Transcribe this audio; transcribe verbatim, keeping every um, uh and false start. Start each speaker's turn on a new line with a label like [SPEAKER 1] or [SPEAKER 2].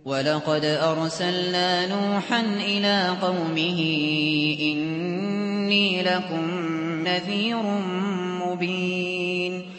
[SPEAKER 1] وَلَقَدْ أَرْسَلْنَا نُوحًا إِلَىٰ قَوْمِهِ إِنِّي لَكُمْ نَذِيرٌ مُّبِينٌ